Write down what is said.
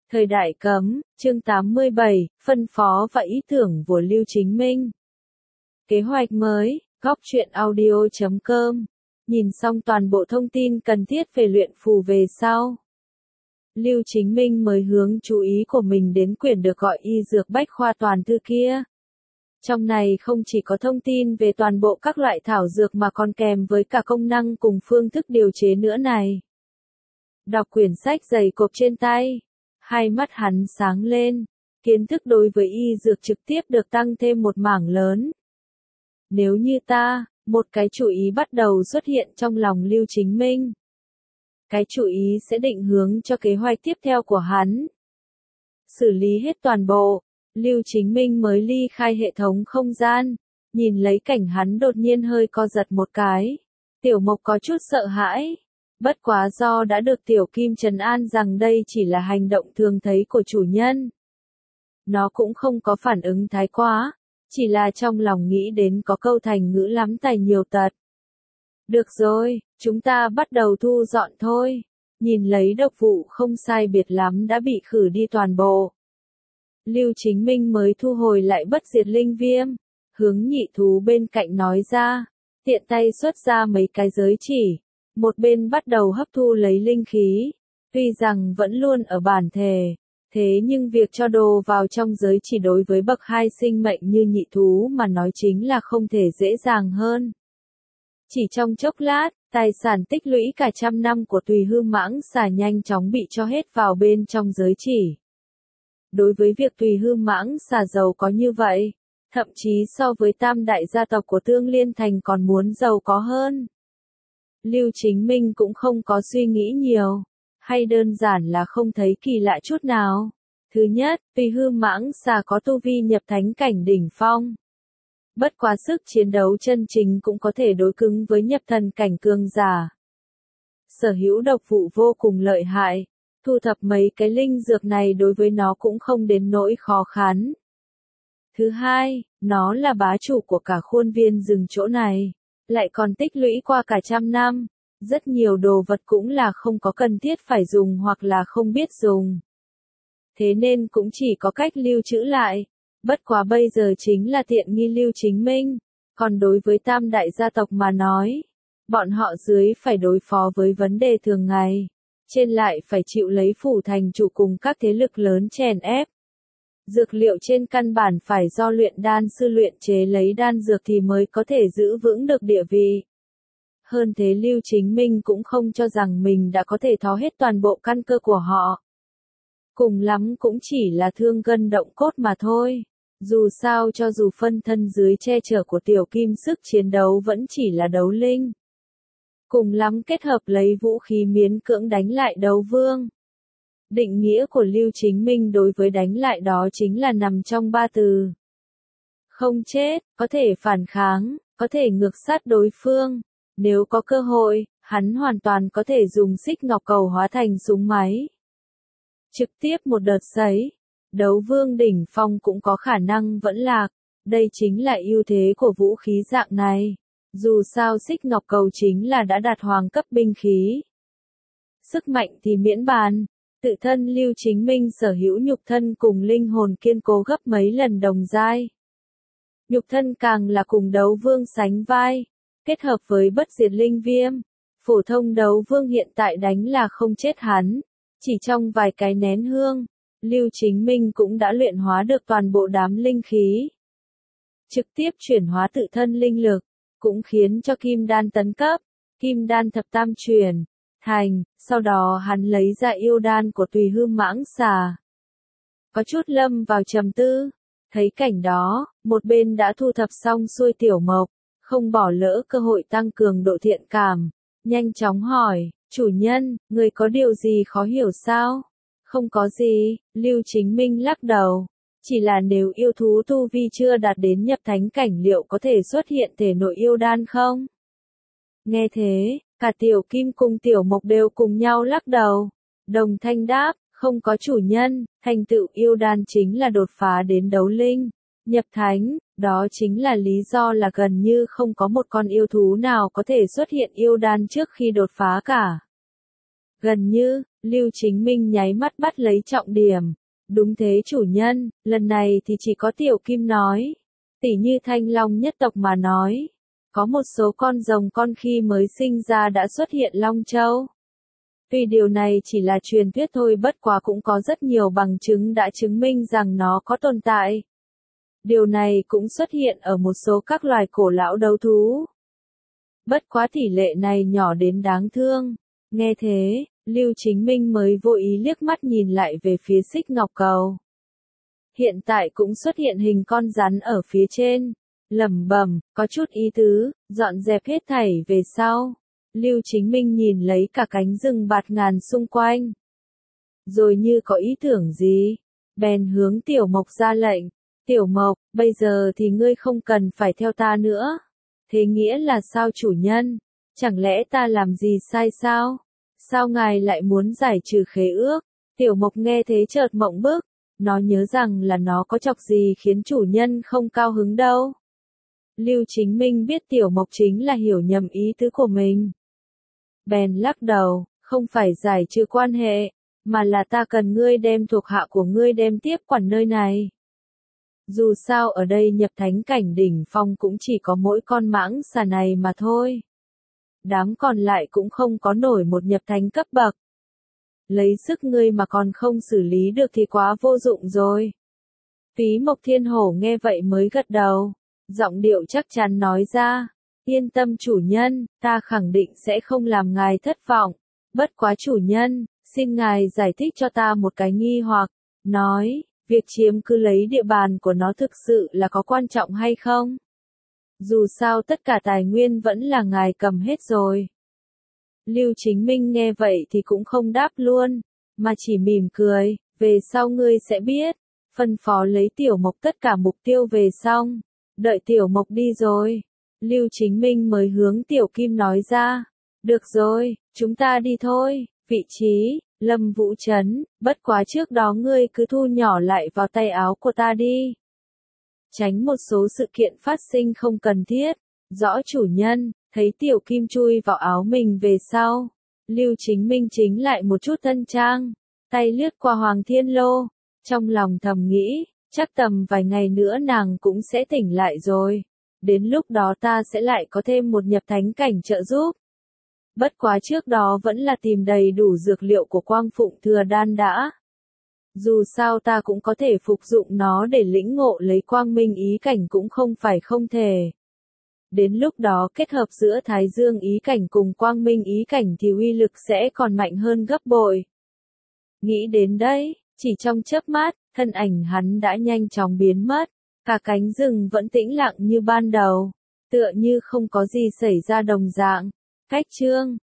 Thời đại cấm, chương 87, phân phó và ý tưởng của Lưu Chính Minh. Kế hoạch mới, góc truyện audio.com. Nhìn xong toàn bộ thông tin cần thiết về luyện phù về sau, Lưu Chính Minh mới hướng chú ý của mình đến quyển được gọi y dược bách khoa toàn thư kia. Trong này không chỉ có thông tin về toàn bộ các loại thảo dược mà còn kèm với cả công năng cùng phương thức điều chế nữa này. Đọc quyển sách dày cộp trên tay, hai mắt hắn sáng lên, kiến thức đối với y dược trực tiếp được tăng thêm một mảng lớn. Nếu như một cái chủ ý bắt đầu xuất hiện trong lòng Lưu Chính Minh. Cái chủ ý sẽ định hướng cho kế hoạch tiếp theo của hắn. Xử lý hết toàn bộ, Lưu Chính Minh mới ly khai hệ thống không gian, nhìn lấy cảnh hắn đột nhiên hơi co giật một cái. Tiểu Mộc có chút sợ hãi. Bất quá do đã được Tiểu Kim trấn an rằng đây chỉ là hành động thường thấy của chủ nhân. Nó cũng không có phản ứng thái quá, chỉ là trong lòng nghĩ đến có câu thành ngữ lắm tài nhiều tật. Được rồi, chúng ta bắt đầu thu dọn thôi. Nhìn lấy độc vụ không sai biệt lắm đã bị khử đi toàn bộ. Lưu Chính Minh mới thu hồi lại bất diệt linh viêm, hướng nhị thú bên cạnh nói ra, tiện tay xuất ra mấy cái giới chỉ. Một bên bắt đầu hấp thu lấy linh khí, tuy rằng vẫn luôn ở bản thể, thế nhưng việc cho đồ vào trong giới chỉ đối với bậc 2 sinh mệnh như nhị thú mà nói chính là không thể dễ dàng hơn. Chỉ trong chốc lát, tài sản tích lũy cả trăm năm của Tùy Hư Mãng Xà nhanh chóng bị cho hết vào bên trong giới chỉ. Đối với việc Tùy Hư Mãng Xà giàu có như vậy, thậm chí so với tam đại gia tộc của Tương Liên Thành còn muốn giàu có hơn. Lưu Chính Minh cũng không có suy nghĩ nhiều, hay đơn giản là không thấy kỳ lạ chút nào. Thứ nhất, Tùy Hư Mãng Xà có tu vi nhập thánh cảnh đỉnh phong. Bất quá sức chiến đấu chân chính cũng có thể đối cứng với nhập thần cảnh cường giả. Sở hữu độc vụ vô cùng lợi hại, thu thập mấy cái linh dược này đối với nó cũng không đến nỗi khó khăn. Thứ hai, nó là bá chủ của cả khuôn viên rừng chỗ này, lại còn tích lũy qua cả trăm năm, rất nhiều đồ vật cũng là không có cần thiết phải dùng hoặc là không biết dùng. Thế nên cũng chỉ có cách lưu trữ lại. Bất quá bây giờ chính là tiện nghi Lưu Chính Minh, còn đối với tam đại gia tộc mà nói, bọn họ dưới phải đối phó với vấn đề thường ngày, trên lại phải chịu lấy phủ thành chủ cùng các thế lực lớn chèn ép. Dược liệu trên căn bản phải do luyện đan sư luyện chế lấy đan dược thì mới có thể giữ vững được địa vị. Hơn thế Lưu Chính Minh cũng không cho rằng mình đã có thể tháo hết toàn bộ căn cơ của họ. Cùng lắm cũng chỉ là thương gân động cốt mà thôi. Dù sao cho dù phân thân dưới che chở của Tiểu Kim sức chiến đấu vẫn chỉ là đấu linh. Cùng lắm kết hợp lấy vũ khí miễn cưỡng đánh lại đấu vương. Định nghĩa của Lưu Chính Minh đối với đánh lại đó chính là nằm trong ba từ. Không chết, có thể phản kháng, có thể ngược sát đối phương. Nếu có cơ hội, hắn hoàn toàn có thể dùng xích ngọc cầu hóa thành súng máy. Trực tiếp một đợt sấy. Đấu vương đỉnh phong cũng có khả năng vẫn lạc, đây chính là ưu thế của vũ khí dạng này. Dù sao xích ngọc cầu chính là đã đạt hoàng cấp binh khí. Sức mạnh thì miễn bàn, tự thân Lưu Chính Minh sở hữu nhục thân cùng linh hồn kiên cố gấp mấy lần đồng giai. Nhục thân càng là cùng đấu vương sánh vai, kết hợp với bất diệt linh viêm. Phổ thông đấu vương hiện tại đánh là không chết hắn, chỉ trong vài cái nén hương. Lưu Chính Minh cũng đã luyện hóa được toàn bộ đám linh khí. Trực tiếp chuyển hóa tự thân linh lực, cũng khiến cho kim đan tấn cấp, kim đan thập tam chuyển, thành, sau đó hắn lấy ra yêu đan của Tùy Hư Mãng Xà. Có chút lâm vào trầm tư, thấy cảnh đó, một bên đã thu thập xong xuôi Tiểu Mộc, không bỏ lỡ cơ hội tăng cường độ thiện cảm, nhanh chóng hỏi, chủ nhân, người có điều gì khó hiểu sao? Không có gì, Lưu Chính Minh lắc đầu. Chỉ là nếu yêu thú tu vi chưa đạt đến nhập thánh cảnh liệu có thể xuất hiện thể nội yêu đan không? Nghe thế, cả Tiểu Kim cùng Tiểu Mộc đều cùng nhau lắc đầu. Đồng thanh đáp, không có chủ nhân, thành tựu yêu đan chính là đột phá đến đấu linh, nhập thánh, đó chính là lý do là gần như không có một con yêu thú nào có thể xuất hiện yêu đan trước khi đột phá cả. Gần như, Lưu Chính Minh nháy mắt bắt lấy trọng điểm. Đúng thế chủ nhân, lần này thì chỉ có Tiểu Kim nói. Tỉ như Thanh Long nhất tộc mà nói. Có một số con rồng con khi mới sinh ra đã xuất hiện Long Châu. Tuy điều này chỉ là truyền thuyết thôi, bất quá cũng có rất nhiều bằng chứng đã chứng minh rằng nó có tồn tại. Điều này cũng xuất hiện ở một số các loài cổ lão đấu thú. Bất quá tỷ lệ này nhỏ đến đáng thương. Nghe thế, Lưu Chính Minh mới vô ý liếc mắt nhìn lại về phía xích ngọc cầu. Hiện tại cũng xuất hiện hình con rắn ở phía trên. Lẩm bẩm, có chút ý tứ, dọn dẹp hết thảy về sau. Lưu Chính Minh nhìn lấy cả cánh rừng bạt ngàn xung quanh. Rồi như có ý tưởng gì, bèn hướng Tiểu Mộc ra lệnh. Tiểu Mộc, bây giờ thì ngươi không cần phải theo ta nữa. Thế nghĩa là sao chủ nhân? Chẳng lẽ ta làm gì sai sao? Sao ngài lại muốn giải trừ khế ước? Tiểu Mộc nghe thế chợt mộng bức. Nó nhớ rằng là nó có chọc gì khiến chủ nhân không cao hứng đâu. Lưu Chính Minh biết Tiểu Mộc chính là hiểu nhầm ý tứ của mình. Bèn lắc đầu, không phải giải trừ quan hệ, mà là ta cần ngươi đem thuộc hạ của ngươi đem tiếp quản nơi này. Dù sao ở đây nhập thánh cảnh đỉnh phong cũng chỉ có mỗi con mãng xà này mà thôi. Đám còn lại cũng không có nổi một nhập thánh cấp bậc. Lấy sức ngươi mà còn không xử lý được thì quá vô dụng rồi. Phí Mộc Thiên Hổ nghe vậy mới gật đầu. Giọng điệu chắc chắn nói ra. Yên tâm chủ nhân, ta khẳng định sẽ không làm ngài thất vọng. Bất quá chủ nhân, xin ngài giải thích cho ta một cái nghi hoặc. Nói, việc chiếm cứ lấy địa bàn của nó thực sự là có quan trọng hay không? Dù sao tất cả tài nguyên vẫn là ngài cầm hết rồi. Lưu Chính Minh nghe vậy thì cũng không đáp luôn, mà chỉ mỉm cười, về sau ngươi sẽ biết. Phân phó lấy Tiểu Mộc tất cả mục tiêu về xong. Đợi Tiểu Mộc đi rồi. Lưu Chính Minh mới hướng Tiểu Kim nói ra. Được rồi, chúng ta đi thôi. Vị trí, Lâm Vũ Trấn, bất quá trước đó ngươi cứ thu nhỏ lại vào tay áo của ta đi. Tránh một số sự kiện phát sinh không cần thiết. Rõ chủ nhân, thấy Tiểu Kim chui vào áo mình về sau. Lưu Chính Minh chính lại một chút tân trang. Tay lướt qua Hoàng Thiên Lô. Trong lòng thầm nghĩ, chắc tầm vài ngày nữa nàng cũng sẽ tỉnh lại rồi. Đến lúc đó ta sẽ lại có thêm một nhập thánh cảnh trợ giúp. Bất quá trước đó vẫn là tìm đầy đủ dược liệu của Quang Phụng Thừa Đan đã. Dù sao ta cũng có thể phục dụng nó để lĩnh ngộ lấy quang minh ý cảnh cũng không phải không thể. Đến lúc đó kết hợp giữa Thái Dương ý cảnh cùng quang minh ý cảnh thì uy lực sẽ còn mạnh hơn gấp bội. Nghĩ đến đấy, chỉ trong chớp mắt, thân ảnh hắn đã nhanh chóng biến mất. Cả cánh rừng vẫn tĩnh lặng như ban đầu, tựa như không có gì xảy ra đồng dạng. Cách chương